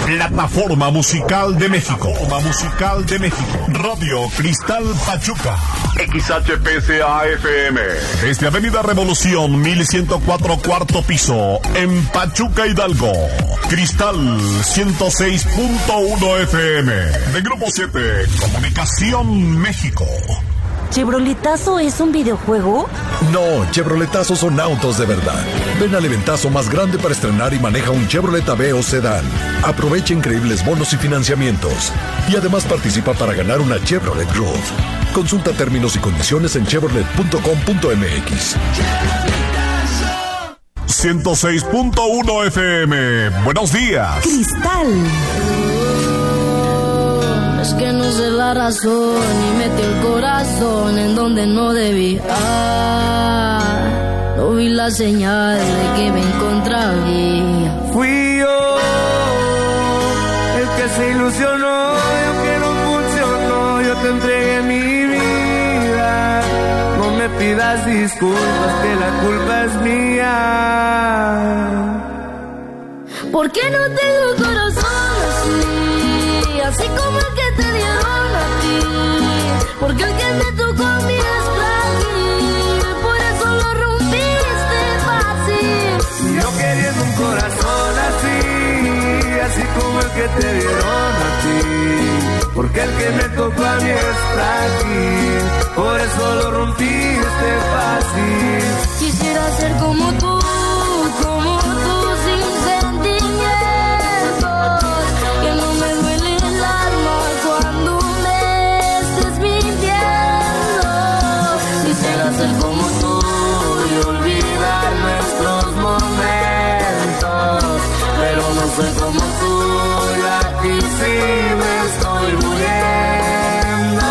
Plataforma Musical de México. Radio Cristal Pachuca. XHPCA-FM. Desde Avenida Revolución 1104 cuarto piso, en Pachuca, Hidalgo. Cristal 106.1 FM. De Grupo 7, Comunicación México. ¿Chevroletazo es un videojuego? No, Chevroletazos son autos de verdad. Ven al eventazo más grande para estrenar y maneja un Chevrolet Aveo Sedán. Aprovecha increíbles bonos y financiamientos. Y además participa para ganar una Chevrolet Groove. Consulta términos y condiciones en chevrolet.com.mx. 106.1 FM. Buenos días. Cristal. Es que no sé la razón y metí el corazón en donde no debía. No vi la señal de que me encontraría. Fui yo el que se ilusionó, yo que no funcionó, yo te entregué mi vida. No me pidas disculpas, que la culpa es mía. ¿Por qué no tengo corazón así? Así como el que te dieron a ti. Porque el que me tocó a mí es frágil. Por eso lo rompiste fácil. Yo queriendo un corazón así, así como el que te dieron a ti. Porque el que me tocó a mí es frágil. Por eso lo rompiste fácil. Quisiera ser como tú, sin sentimientos. Que no me duele el alma cuando me estés mintiendo. Quisiera ser como tú y olvidar nuestros momentos. Pero no soy como tú y aquí sí me estoy muriendo.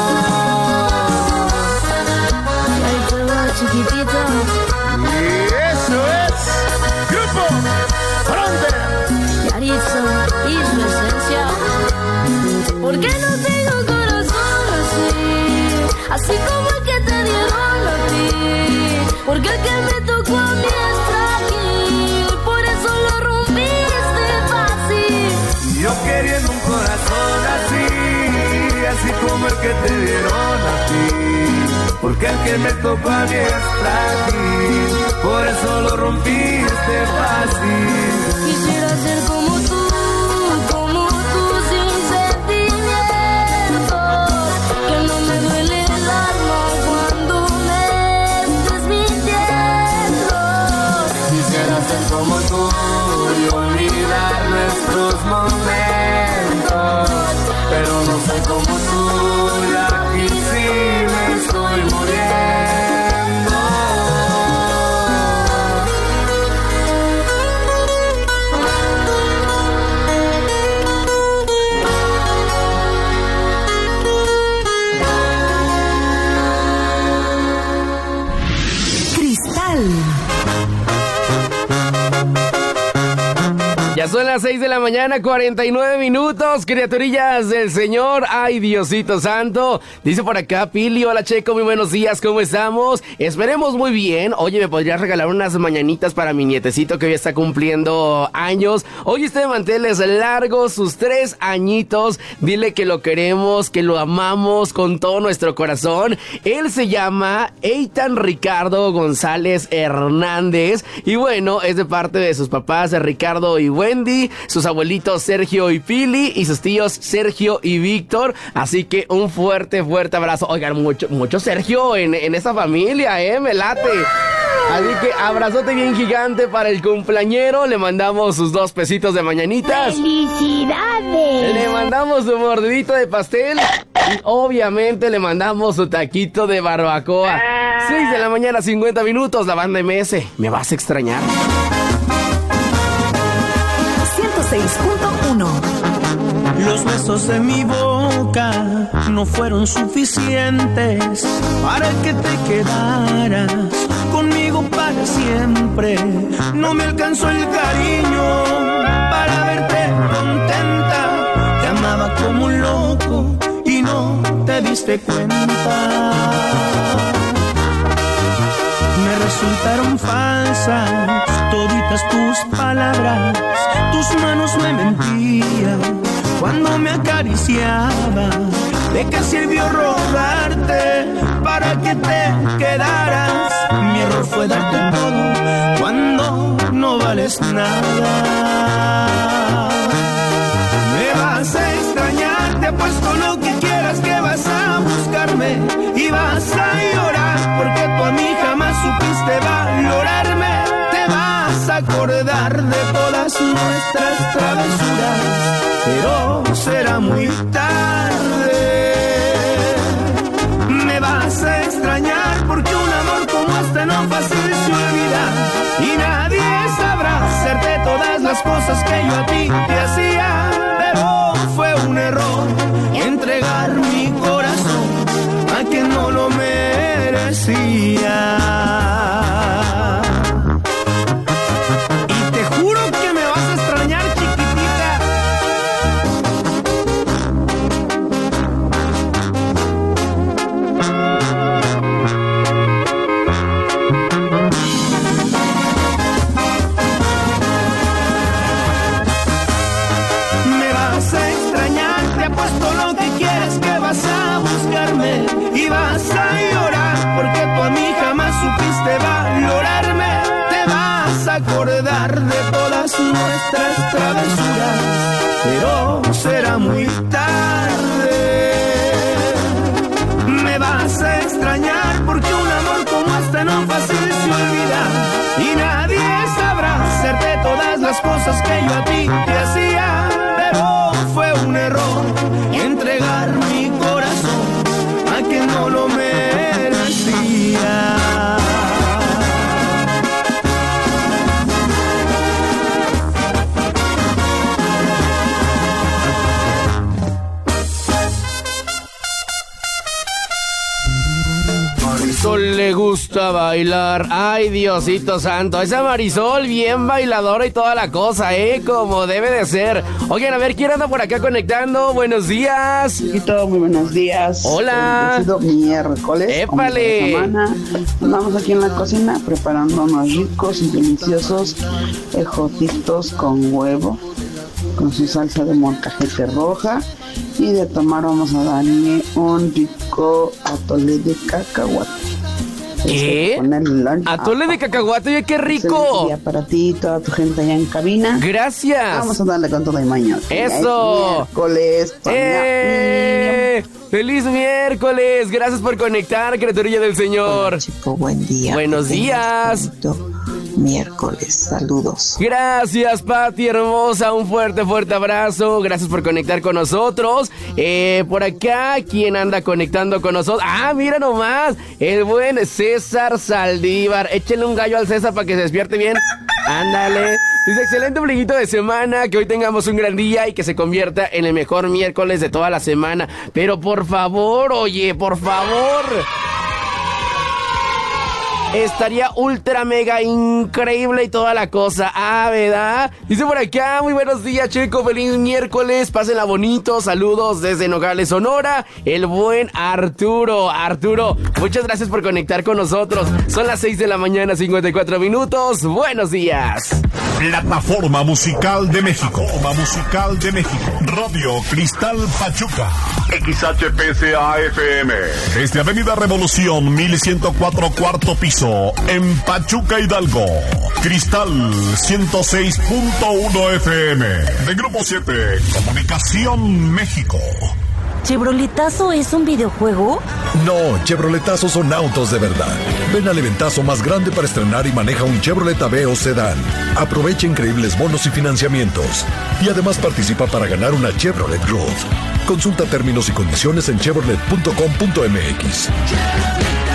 Y ahí te va, chiquitito. Y su esencia. ¿Por qué no tengo corazón así? Así como el que te dieron a ti. Porque el que me tocó a mí es frágil. Por eso lo rompiste fácil. Yo queriendo un corazón así, así como el que te dieron a ti. Porque el que me tocó a mí es frágil. Por eso lo rompiste fácil. Quisiera ser como tú, sin sentimientos. Que no me duele el alma cuando me estés mintiendo. Quisiera ser como tú y olvidar nuestros momentos. Pero no soy como tú y aquí sí me estoy muriendo. Ya son las 6 de la mañana, 49 minutos, criaturillas del Señor. Ay, Diosito Santo. Dice por acá Pili, hola Checo, muy buenos días, ¿cómo estamos? Esperemos muy bien. Oye, ¿me podrías regalar unas mañanitas para mi nietecito que hoy está cumpliendo años? Hoy está de manteles largos, sus 3 añitos. Dile que lo queremos, que lo amamos con todo nuestro corazón. Él se llama Eitan Ricardo González Hernández. Y bueno, es de parte de sus papás, de Ricardo y Wendy, sus abuelitos Sergio y Pili y sus tíos Sergio y Víctor. Así que un fuerte abrazo. Oigan, mucho Sergio en esa familia, me late. Así que abrazote bien gigante para el cumpleañero. Le mandamos sus 2 pesitos de mañanitas. ¡Felicidades! Le mandamos su mordidito de pastel. Y obviamente le mandamos su taquito de barbacoa. 6 de la mañana, 50 minutos. La banda MS. Me vas a extrañar. 106.1. Los besos de mi boca no fueron suficientes para que te quedaras conmigo para siempre. No me alcanzó el cariño para verte contenta. Te amaba como un loco y no te diste cuenta. Me resultaron falsas toditas tus palabras. tus manos me mentían cuando me acariciaba. ¿De qué sirvió rogarte para que te quedaras? Mi error fue darte todo cuando no vales nada. Me vas a extrañar, te apuesto lo que quieras que vas a buscarme y vas a llorar porque tú a mí jamás supiste valorarme. Te vas a acordar de todas nuestras travesuras, pero será muy tarde. Me vas a extrañar porque un amor como este no fácil se olvida y nadie sabrá hacerte todas las cosas que yo a ti te hacía. Pero fue un error entregar mi corazón a quien no lo merecía. Y te juro que me vas a extrañar, chiquitita. Me vas a extrañar, te apuesto lo que quieres que vas a buscarme y vas a llorar porque tú a mí jamás supiste valorarme. Te vas a acordar de todas nuestras travesuras, pero será muy tarde. Me vas a extrañar porque un amor como este no fácil se olvida y nadie sabrá hacerte todas las cosas que yo a ti te hacía. Pero fue un error entregar mi corazón a quien no lo merecía. Marisol le gusta bailar. Ay, Diosito santo. Esa Marisol bien bailadora y toda la cosa, como debe de ser. Oigan, a ver, ¿quién anda por acá conectando? Buenos días. Muy buenos días. Hola. Ha sido miércoles. ¡Épale! Andamos aquí en la cocina preparando unos ricos y deliciosos ejotitos con huevo, con su salsa de molcajete roja. Y de tomar vamos a darle un rico atole de cacahuate. ¿Qué? Atole de cacahuate, oye, qué rico. Día para ti y toda tu gente allá en cabina. Gracias. Vamos a darle con todo el mañana. Eso. Miércoles. ¡Feliz miércoles! Gracias por conectar, criaturilla del Señor. Hola, chico, buen día. Buenos días. Miércoles, saludos. Gracias, Pati hermosa, un fuerte abrazo. Gracias por conectar con nosotros. Por acá, ¿quién anda conectando con nosotros? Ah, mira nomás, el buen César Saldívar. Échenle un gallo al César para que se despierte bien. Ándale. Dice, excelente ombliguito de semana, que hoy tengamos un gran día y que se convierta en el mejor miércoles de toda la semana. Pero por favor, oye, por favor, estaría ultra mega increíble y toda la cosa. Ah, ¿verdad? Dice por acá, muy buenos días, chico, feliz miércoles, pásenla bonito, saludos desde Nogales, Sonora, el buen Arturo, muchas gracias por conectar con nosotros. Son las 6 de la mañana, 54 minutos, buenos días. Plataforma Musical de México. Radio Cristal Pachuca. XHPCA-FM. Desde Avenida Revolución 1104 cuarto piso, en Pachuca, Hidalgo. Cristal 106.1 FM. De Grupo 7, Comunicación México. ¿Chevroletazo es un videojuego? No, Chevroletazos son autos de verdad. Ven al eventazo más grande para estrenar y maneja un Chevrolet Aveo Sedán. Aprovecha increíbles bonos y financiamientos. Y además participa para ganar una Chevrolet Growth. Consulta términos y condiciones en chevrolet.com.mx.